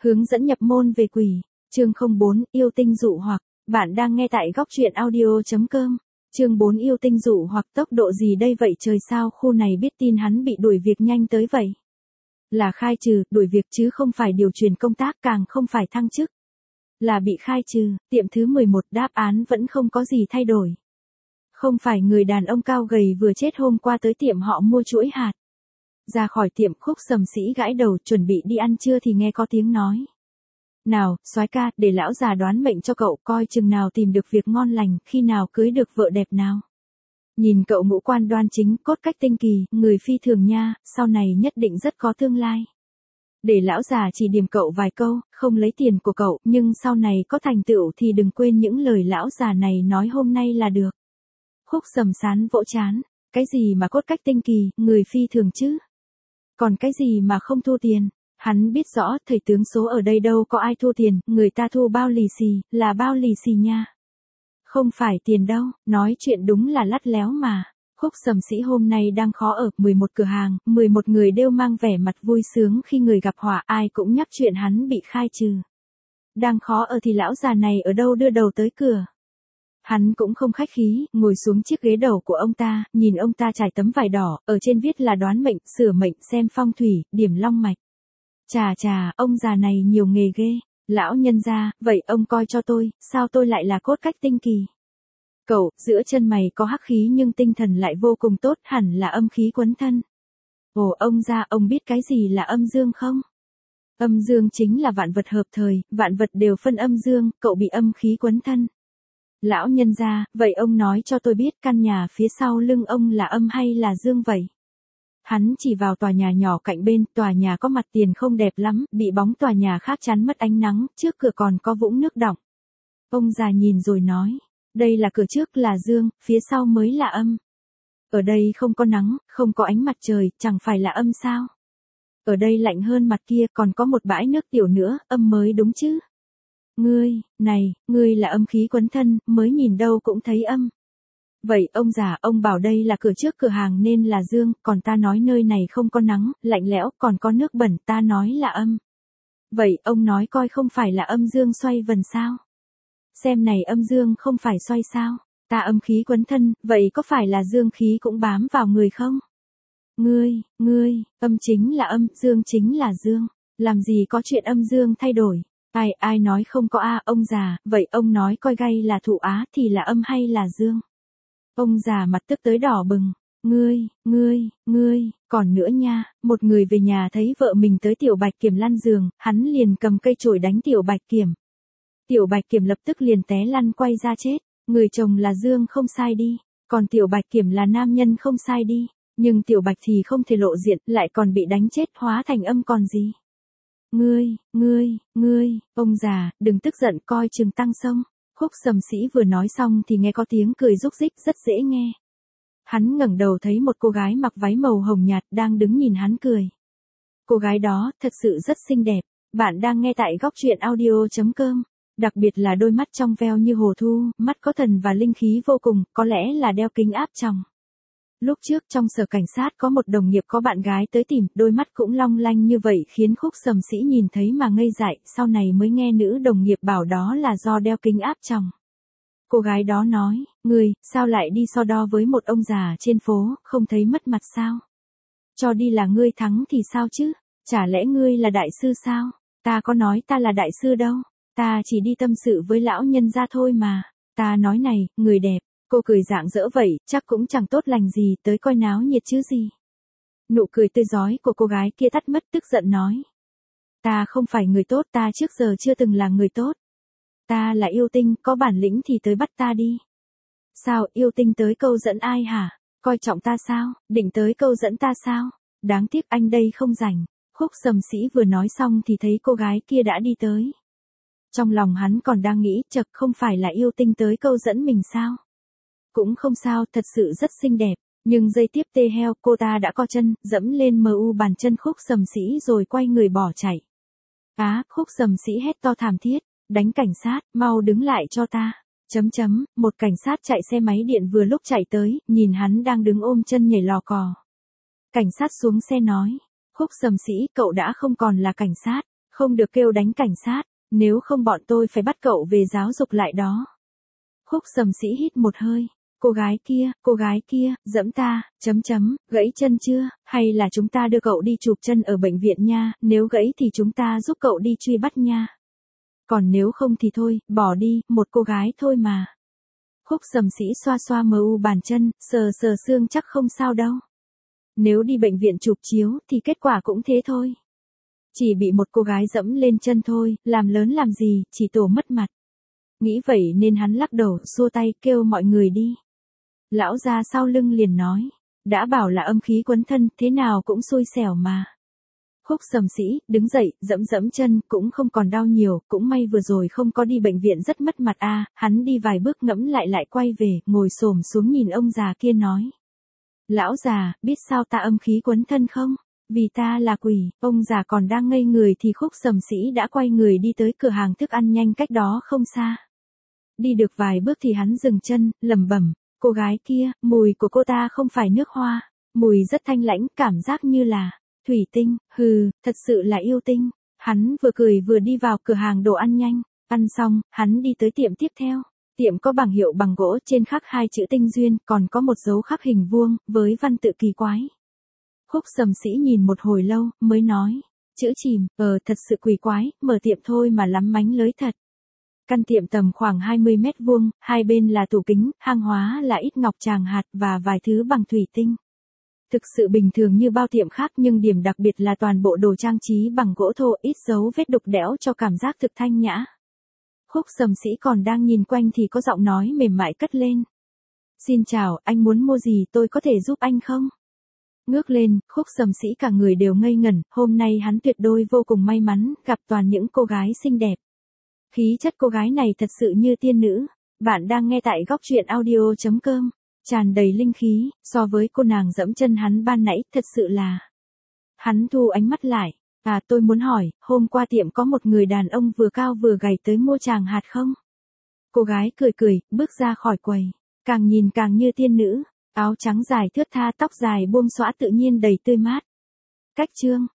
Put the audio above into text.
Hướng dẫn nhập môn về quỷ. Chương 04, yêu tinh dụ hoặc. Bạn đang nghe tại góc truyện audio.com. Chương 4 yêu tinh dụ hoặc tốc độ gì đây vậy trời sao khu này biết tin hắn bị đuổi việc nhanh tới vậy. Là khai trừ, đuổi việc chứ không phải điều chuyển công tác càng không phải thăng chức. Là bị khai trừ, tiệm thứ 11 đáp án vẫn không có gì thay đổi. Không phải người đàn ông cao gầy vừa chết hôm qua tới tiệm họ mua chuỗi hạt. Ra khỏi tiệm Khúc Sầm Sĩ gãi đầu chuẩn bị đi ăn trưa thì nghe có tiếng nói. Nào, soái ca, để lão già đoán mệnh cho cậu coi chừng nào tìm được việc ngon lành, khi nào cưới được vợ đẹp nào. Nhìn cậu ngũ quan đoan chính, cốt cách tinh kỳ, người phi thường nha, sau này nhất định rất có tương lai. Để lão già chỉ điểm cậu vài câu, không lấy tiền của cậu, nhưng sau này có thành tựu thì đừng quên những lời lão già này nói hôm nay là được. Khúc Sầm Sán vỗ chán, cái gì mà cốt cách tinh kỳ, người phi thường chứ? Còn cái gì mà không thu tiền? Hắn biết rõ, thầy tướng số ở đây đâu có ai thu tiền, người ta thu bao lì xì, là bao lì xì nha. Không phải tiền đâu, nói chuyện đúng là lắt léo mà. Khúc Sầm Sĩ hôm nay đang khó ở, 11 cửa hàng, 11 người đều mang vẻ mặt vui sướng khi người gặp họa, ai cũng nhắc chuyện hắn bị khai trừ. Đang khó ở thì lão già này ở đâu đưa đầu tới cửa. Hắn cũng không khách khí, ngồi xuống chiếc ghế đầu của ông ta, nhìn ông ta trải tấm vải đỏ, ở trên viết là đoán mệnh, sửa mệnh, xem phong thủy, điểm long mạch. Chà, ông già này nhiều nghề ghê. Lão nhân gia, vậy ông coi cho tôi, sao tôi lại là cốt cách tinh kỳ? Cậu, giữa chân mày có hắc khí nhưng tinh thần lại vô cùng tốt, hẳn là âm khí quấn thân. Ồ, ông gia, ông biết cái gì là âm dương không? Âm dương chính là vạn vật hợp thời, vạn vật đều phân âm dương, cậu bị âm khí quấn thân. Lão nhân gia, vậy ông nói cho tôi biết căn nhà phía sau lưng ông là âm hay là dương vậy? Hắn chỉ vào tòa nhà nhỏ cạnh bên, tòa nhà có mặt tiền không đẹp lắm, bị bóng tòa nhà khác chắn mất ánh nắng, trước cửa còn có vũng nước đọng. Ông già nhìn rồi nói, đây là cửa trước là dương, phía sau mới là âm. Ở đây không có nắng, không có ánh mặt trời, chẳng phải là âm sao? Ở đây lạnh hơn mặt kia, còn có một bãi nước tiểu nữa, âm mới đúng chứ? Ngươi là âm khí quấn thân, mới nhìn đâu cũng thấy âm. Vậy ông già, ông bảo đây là cửa trước cửa hàng nên là dương, còn ta nói nơi này không có nắng, lạnh lẽo, còn có nước bẩn, ta nói là âm. Vậy ông nói coi không phải là âm dương xoay vần sao? Xem này âm dương không phải xoay sao? Ta âm khí quấn thân, vậy có phải là dương khí cũng bám vào người không? Ngươi, âm chính là âm, dương chính là dương, làm gì có chuyện âm dương thay đổi? Ai nói không có a, ông già, vậy ông nói coi gay là thụ á thì là âm hay là dương? Ông già mặt tức tới đỏ bừng, ngươi, còn nữa nha, một người về nhà thấy vợ mình tới Tiểu Bạch Kiểm lăn giường, hắn liền cầm cây chổi đánh Tiểu Bạch Kiểm. Tiểu Bạch Kiểm lập tức liền té lăn quay ra chết, người chồng là dương không sai đi, còn Tiểu Bạch Kiểm là nam nhân không sai đi, nhưng Tiểu Bạch thì không thể lộ diện, lại còn bị đánh chết hóa thành âm còn gì. Ngươi, ông già, đừng tức giận coi chừng tăng sông. Khúc Sầm Sĩ vừa nói xong thì nghe có tiếng cười rúc rích rất dễ nghe. Hắn ngẩng đầu thấy một cô gái mặc váy màu hồng nhạt đang đứng nhìn hắn cười. Cô gái đó thật sự rất xinh đẹp. Bạn đang nghe tại góc truyện audio.com. Đặc biệt là đôi mắt trong veo như hồ thu, mắt có thần và linh khí vô cùng, có lẽ là đeo kính áp tròng. Lúc trước trong sở cảnh sát có một đồng nghiệp có bạn gái tới tìm, đôi mắt cũng long lanh như vậy khiến Khúc Sầm Sĩ nhìn thấy mà ngây dại, sau này mới nghe nữ đồng nghiệp bảo đó là do đeo kính áp tròng. Cô gái đó nói, ngươi, sao lại đi so đo với một ông già trên phố, không thấy mất mặt sao? Cho đi là ngươi thắng thì sao chứ? Chả lẽ ngươi là đại sư sao? Ta có nói ta là đại sư đâu, ta chỉ đi tâm sự với lão nhân gia thôi mà. Ta nói này, người đẹp. Cô cười rạng rỡ vậy, chắc cũng chẳng tốt lành gì, tới coi náo nhiệt chứ gì. Nụ cười tươi rói của cô gái kia tắt mất tức giận nói. Ta không phải người tốt, ta trước giờ chưa từng là người tốt. Ta là yêu tinh, có bản lĩnh thì tới bắt ta đi. Sao, yêu tinh tới câu dẫn ai hả? Coi trọng ta sao, định tới câu dẫn ta sao? Đáng tiếc anh đây không rảnh. Khúc Sầm Sĩ vừa nói xong thì thấy cô gái kia đã đi tới. Trong lòng hắn còn đang nghĩ, chật không phải là yêu tinh tới câu dẫn mình sao? Cũng không sao, thật sự rất xinh đẹp, nhưng giây tiếp tê heo cô ta đã co chân, dẫm lên bàn chân Khúc Sầm Sĩ rồi quay người bỏ chạy. Khúc Sầm Sĩ hét to thảm thiết, đánh cảnh sát, mau đứng lại cho ta. Một cảnh sát chạy xe máy điện vừa lúc chạy tới, nhìn hắn đang đứng ôm chân nhảy lò cò. Cảnh sát xuống xe nói, Khúc Sầm Sĩ, cậu đã không còn là cảnh sát, Không được kêu đánh cảnh sát, nếu không bọn tôi phải bắt cậu về giáo dục lại đó. Khúc Sầm Sĩ hít một hơi. Cô gái kia, giẫm ta, gãy chân chưa, hay là chúng ta đưa cậu đi chụp chân ở bệnh viện nha, nếu gãy thì chúng ta giúp cậu đi truy bắt nha. Còn nếu không thì thôi, bỏ đi, một cô gái thôi mà. Khúc Sầm Sĩ xoa xoa mờ u bàn chân, sờ sờ xương chắc không sao đâu. Nếu đi bệnh viện chụp chiếu thì kết quả cũng thế thôi. Chỉ bị một cô gái dẫm lên chân thôi, làm lớn làm gì, chỉ tổ mất mặt. Nghĩ vậy nên hắn lắc đầu, xua tay, kêu mọi người đi. Lão già sau lưng liền nói, đã bảo là âm khí quấn thân, thế nào cũng xui xẻo mà. Khúc Sầm Sĩ, đứng dậy, dẫm dẫm chân, cũng không còn đau nhiều, cũng may vừa rồi không có đi bệnh viện rất mất mặt a. Hắn đi vài bước ngẫm lại quay về, ngồi xổm xuống nhìn ông già kia nói. Lão già, biết sao ta âm khí quấn thân không? Vì ta là quỷ, ông già còn đang ngây người thì Khúc Sầm Sĩ đã quay người đi tới cửa hàng thức ăn nhanh cách đó không xa. Đi được vài bước thì hắn dừng chân, lẩm bẩm, cô gái kia, mùi của cô ta không phải nước hoa, mùi rất thanh lãnh, cảm giác như là thủy tinh, thật sự là yêu tinh. Hắn vừa cười vừa đi vào cửa hàng đồ ăn nhanh, ăn xong, hắn đi tới tiệm tiếp theo. Tiệm có bảng hiệu bằng gỗ, trên khắc 2 chữ Tinh Duyên, còn có một dấu khắc hình vuông, với văn tự kỳ quái. Khúc Sầm Sĩ nhìn một hồi lâu, mới nói, chữ chìm, thật sự quỷ quái, mở tiệm thôi mà lắm mánh lới thật. Căn tiệm tầm khoảng 20 mét vuông, hai bên là tủ kính, hàng hóa là ít ngọc tràng hạt và vài thứ bằng thủy tinh. Thực sự bình thường như bao tiệm khác nhưng điểm đặc biệt là toàn bộ đồ trang trí bằng gỗ thô, ít dấu vết đục đẽo cho cảm giác thực thanh nhã. Khúc Sầm Sĩ còn đang nhìn quanh thì có giọng nói mềm mại cất lên. Xin chào, anh muốn mua gì, tôi có thể giúp anh không? Ngước lên, Khúc Sầm Sĩ cả người đều ngây ngẩn, hôm nay hắn tuyệt đối vô cùng may mắn, gặp toàn những cô gái xinh đẹp. Khí chất cô gái này thật sự như tiên nữ. Bạn đang nghe tại góc truyện audio.com. Tràn đầy linh khí, so với cô nàng dẫm chân hắn ban nãy, thật sự là. Hắn thu ánh mắt lại. Tôi muốn hỏi, hôm qua tiệm có một người đàn ông vừa cao vừa gầy tới mua tràng hạt không? Cô gái cười, bước ra khỏi quầy. Càng nhìn càng như tiên nữ. Áo trắng dài thướt tha, tóc dài buông xõa tự nhiên đầy tươi mát. Cách chương.